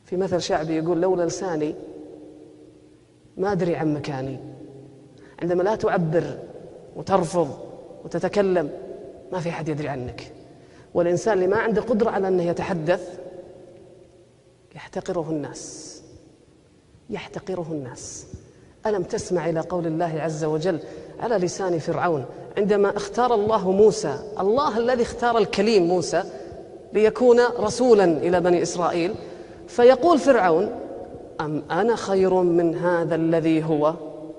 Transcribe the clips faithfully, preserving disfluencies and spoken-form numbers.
في مثل شعبي يقول: لولا لساني ما أدري عن مكاني. عندما لا تعبر وترفض وتتكلم ما في أحد يدري عنك. والإنسان اللي ما عنده قدرة على أنه يتحدث يحتقره الناس، يحتقره الناس. ألم تسمع إلى قول الله عز وجل على لسان فرعون عندما اختار الله موسى، الله الذي اختار الكليم موسى ليكون رسولا إلى بني إسرائيل، فيقول فرعون: أم أنا خير من هذا الذي هو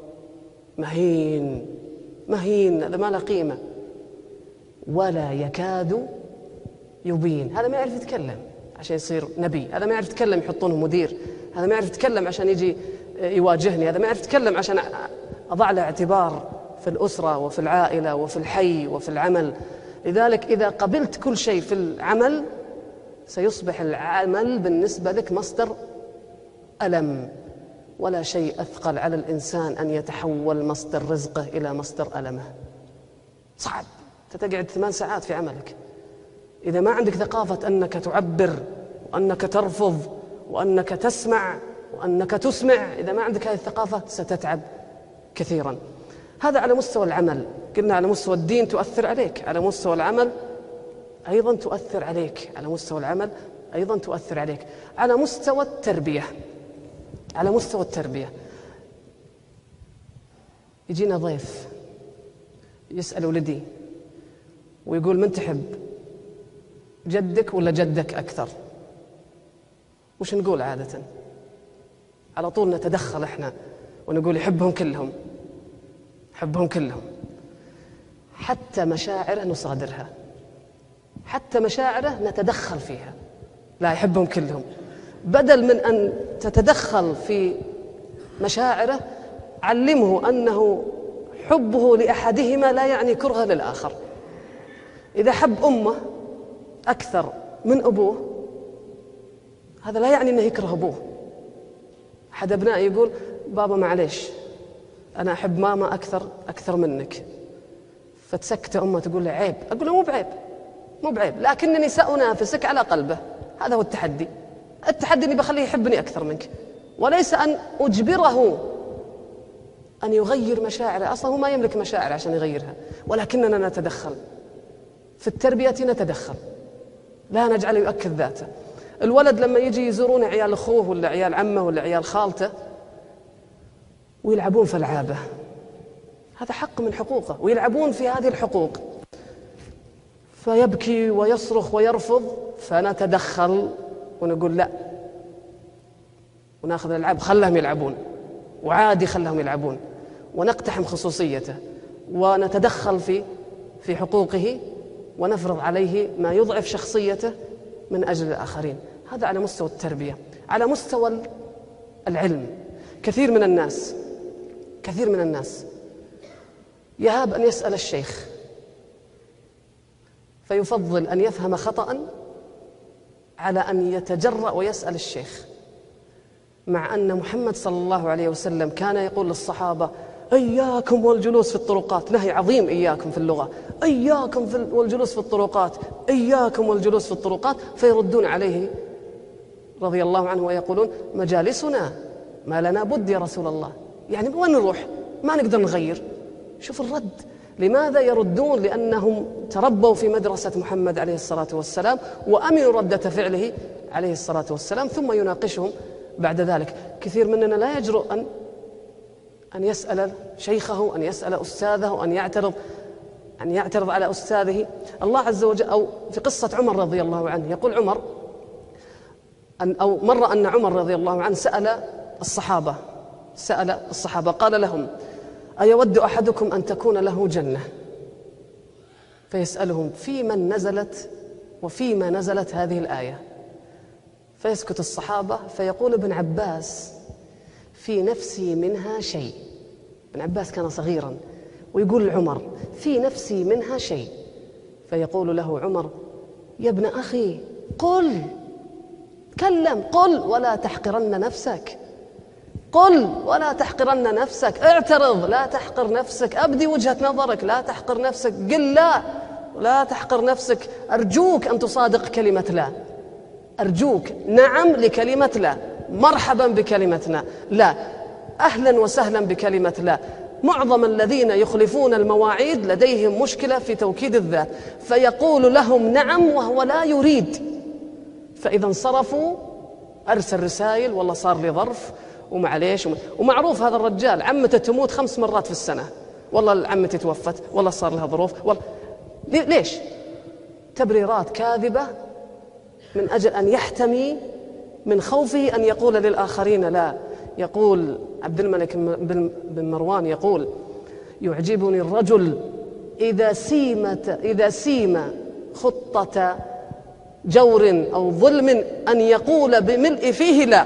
مهين مهين، هذا ما له قيمة ولا يكاد يبين. هذا ما يعرف يتكلم عشان يصير نبي، هذا ما يعرف يتكلم يحطونه مدير، هذا ما يعرف يتكلم عشان يجي يواجهني، هذا ما يعرف يتكلم عشان أضع له اعتبار في الأسرة وفي العائلة وفي الحي وفي العمل. لذلك إذا قبلت كل شيء في العمل سيصبح العمل بالنسبة لك مصدر ألم، ولا شيء أثقل على الإنسان أن يتحول مصدر رزقه إلى مصدر ألمه. صعب تقعد ثمان ساعات في عملك إذا ما عندك ثقافة أنك تعبر وأنك ترفض وأنك تسمع وأنك تسمع. إذا ما عندك هذه الثقافة ستتعب كثيرا. هذا على مستوى العمل. قلنا على مستوى الدين تؤثر عليك، على مستوى العمل أيضا تؤثر عليك، على مستوى العمل أيضا تؤثر عليك. على مستوى التربية، على مستوى التربية يجينا ضيف يسأل ولدي ويقول: من تحب جدك ولا جدك أكثر؟ وش نقول عادة؟ على طول نتدخل إحنا ونقول: يحبهم كلهم، يحبهم كلهم. حتى مشاعره نصادرها، حتى مشاعره نتدخل فيها. لا، يحبهم كلهم. بدل من أن تتدخل في مشاعره علمه أنه حبه لأحدهما لا يعني كرهه للآخر. إذا حب أمه أكثر من أبوه هذا لا يعني أنه يكره أبوه. أحد أبنائي يقول: بابا معليش أنا أحب ماما أكثر أكثر منك. فتسكت أمه تقول له: عيب. أقول له: مو بعيب، مو بعيب، لكنني سأنافسك على قلبه. هذا هو التحدي. التحدي أني بخليه يحبني أكثر منك، وليس أن أجبره أن يغير مشاعره. أصلا هو ما يملك مشاعر عشان يغيرها، ولكننا نتدخل في التربية، نتدخل، لا نجعله يؤكد ذاته. الولد لما يجي يزورون عيال أخوه ولا عيال عمه ولا عيال خالته ويلعبون في ألعابه، هذا حق من حقوقه، ويلعبون في هذه الحقوق، فيبكي ويصرخ ويرفض، فنتدخل ونقول: لا، وناخذ الألعاب، خلهم يلعبون، وعادي خلهم يلعبون، ونقتحم خصوصيته ونتدخل في في حقوقه ونفرض عليه ما يضعف شخصيته من أجل الآخرين. هذا على مستوى التربية. على مستوى العلم، كثير من الناس كثير من الناس يهاب أن يسأل الشيخ، فيفضل أن يفهم خطأ على أن يتجرأ ويسأل الشيخ، مع أن محمد صلى الله عليه وسلم كان يقول للصحابة: إياكم والجلوس في الطرقات. نهي عظيم، إياكم في اللغة، إياكم والجلوس في الطرقات، إياكم والجلوس في الطرقات. فيردون عليه رضي الله عنه ويقولون: مجالسنا ما لنا بد يا رسول الله. يعني وين نروح؟ ما نقدر نغير. شوف الرد. لماذا يردون؟ لأنهم تربوا في مدرسة محمد عليه الصلاة والسلام وأمنوا ردة فعله عليه الصلاة والسلام، ثم يناقشهم بعد ذلك. كثير مننا لا يجرؤ أن أن يسأل شيخه، أن يسأل أستاذه، أن يعترض أن يعترض على أستاذه. الله عز وجل، أو في قصة عمر رضي الله عنه، يقول عمر أن أو مرة أن عمر رضي الله عنه سأل الصحابة سأل الصحابة قال لهم: أيود أحدكم أن تكون له جنة؟ فيسألهم: في من نزلت وفيما نزلت هذه الآية؟ فيسكت الصحابة، فيقول ابن عباس: في نفسي منها شيء. ابن عباس كان صغيرا، ويقول لعمر: في نفسي منها شيء. فيقول له عمر: يا ابن أخي قل، تكلم، قل ولا تحقرن نفسك، قل ولا تحقرن نفسك، اعترض لا تحقر نفسك، أبدي وجهة نظرك لا تحقر نفسك، قل لا لا تحقر نفسك، أرجوك أن تصادق كلمة لا. أرجوك نعم لكلمة لا، مرحبا بكلمة لا، أهلا وسهلا بكلمة لا. معظم الذين يخلفون المواعيد لديهم مشكلة في توكيد الذات، فيقول لهم نعم وهو لا يريد، فإذا انصرفوا أرسل رسائل والله صار لي ظرف ومعليش. ومعروف هذا الرجال عمته تموت خمس مرات في السنة، والله عمتي توفت، والله صار لها ظروف، والله. ليش؟ تبريرات كاذبة من أجل أن يحتمي من خوفه أن يقول للآخرين لا. يقول عبد الملك بن مروان يقول: يعجبني الرجل إذا سيمت إذا سيم خطة جور أو ظلم أن يقول بملء فيه لا.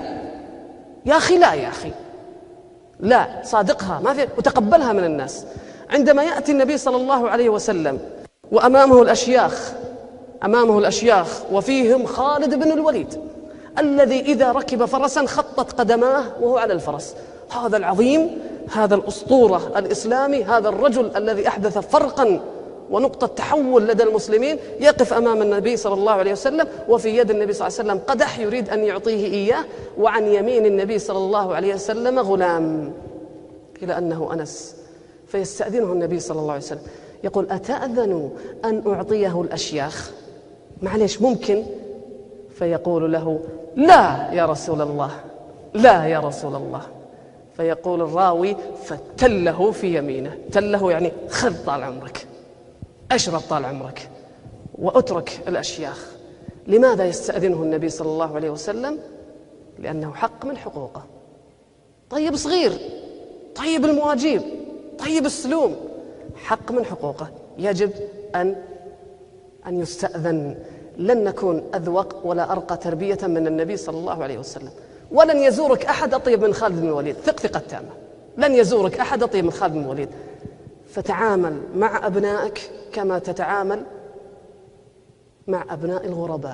يا أخي لا، يا أخي لا، صادقها ما في، وتقبلها من الناس. عندما يأتي النبي صلى الله عليه وسلم وأمامه الأشياخ أمامه الأشياخ وفيهم خالد بن الوليد الذي إذا ركب فرسا خطت قدماه وهو على الفرس، هذا العظيم، هذا الأسطورة الإسلامي، هذا الرجل الذي أحدث فرقا ونقطة تحول لدى المسلمين، يقف أمام النبي صلى الله عليه وسلم وفي يد النبي صلى الله عليه وسلم قدح يريد أن يعطيه إياه، وعن يمين النبي صلى الله عليه وسلم غلام، إلى أنه أنس. فيستأذنه النبي صلى الله عليه وسلم يقول: أتأذن أن أعطيه الأشياخ؟ معليش ممكن؟ فيقول له: لا يا رسول الله، لا يا رسول الله. فيقول الراوي: فتله في يمينه. تله يعني خذ طال عمرك، أشرب طال عمرك، وأترك الأشياخ. لماذا يستأذنه النبي صلى الله عليه وسلم؟ لأنه حق من حقوقه. طيب صغير، طيب المواجيب، طيب السلوم، حق من حقوقه يجب أن أن يستأذن. لن نكون أذوق ولا أرقى تربية من النبي صلى الله عليه وسلم، ولن يزورك أحد أطيب من خالد بن الوليد، ثق ثقة تامة، لن يزورك أحد أطيب من خالد بن الوليد. فتعامل مع أبنائك كما تتعامل مع أبناء الغرباء.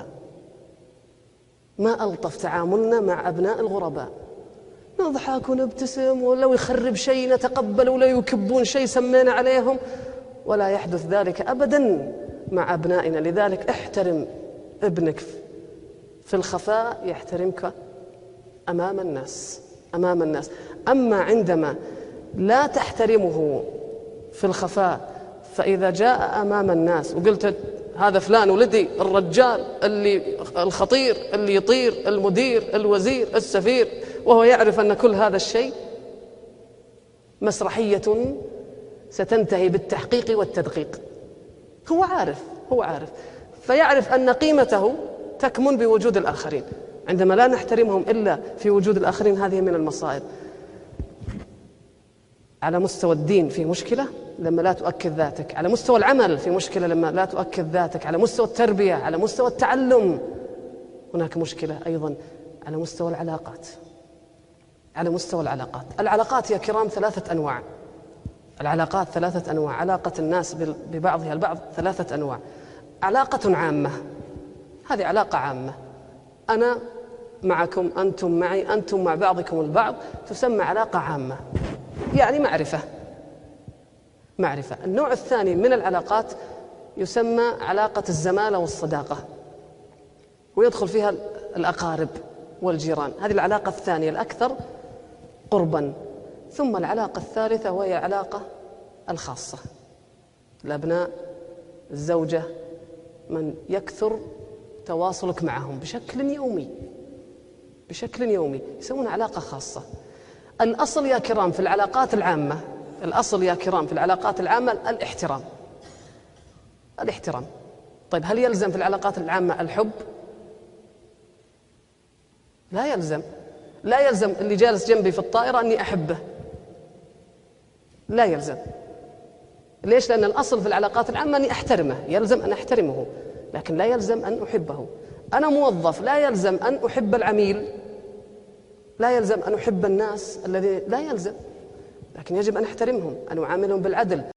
ما ألطف تعاملنا مع أبناء الغرباء، نضحك ونبتسم، ولو يخرب شيء نتقبل، ولا يكبون شيء سمينا عليهم، ولا يحدث ذلك أبدا مع أبنائنا. لذلك احترم ابنك في الخفاء يحترمك أمام الناس أمام الناس. أما عندما لا تحترمه في الخفاء، فإذا جاء أمام الناس وقلت هذا فلان ولدي، الرجال اللي الخطير اللي يطير، المدير، الوزير، السفير، وهو يعرف أن كل هذا الشيء مسرحية ستنتهي بالتحقيق والتدقيق. هو عارف هو عارف فيعرف أن قيمته تكمن بوجود الآخرين. عندما لا نحترمهم إلا في وجود الآخرين، هذه من المصائب. على مستوى الدين في مشكلة لما لا تؤكد ذاتك، على مستوى العمل في مشكلة لما لا تؤكد ذاتك، على مستوى التربية، على مستوى التعلم هناك مشكلة أيضا، على مستوى العلاقات. على مستوى العلاقات العلاقات يا كرام ثلاثة أنواع. العلاقات ثلاثة أنواع. علاقة الناس ببعضها البعض ثلاثة أنواع. علاقة عامة، هذه علاقة عامة، أنا معكم، أنتم معي، أنتم مع بعضكم البعض، تسمى علاقة عامة، يعني معرفة معرفة. النوع الثاني من العلاقات يسمى علاقة الزمالة والصداقة، ويدخل فيها الأقارب والجيران. هذه العلاقة الثانية الأكثر قربا. ثم العلاقة الثالثة وهي علاقة الخاصة، الأبناء، الزوجة، من يكثر تواصلك معهم بشكل يومي بشكل يومي يسمون علاقة خاصة. الأصل يا كرام في العلاقات العامة الأصل يا كرام في العلاقات العامة الاحترام الاحترام. طيب هل يلزم في العلاقات العامة الحب؟ لا يلزم لا يلزم اللي جالس جنبي في الطائرة أني أحبه، لا يلزم. ليش؟ لأن الأصل في العلاقات العامة أني أحترمه، يلزم أن أحترمه، لكن لا يلزم أن أحبه. أنا موظف، لا يلزم أن أحب العميل، لا يلزم أن أحب الناس الذي لا يلزم، لكن يجب أن أحترمهم، أن أعاملهم بالعدل.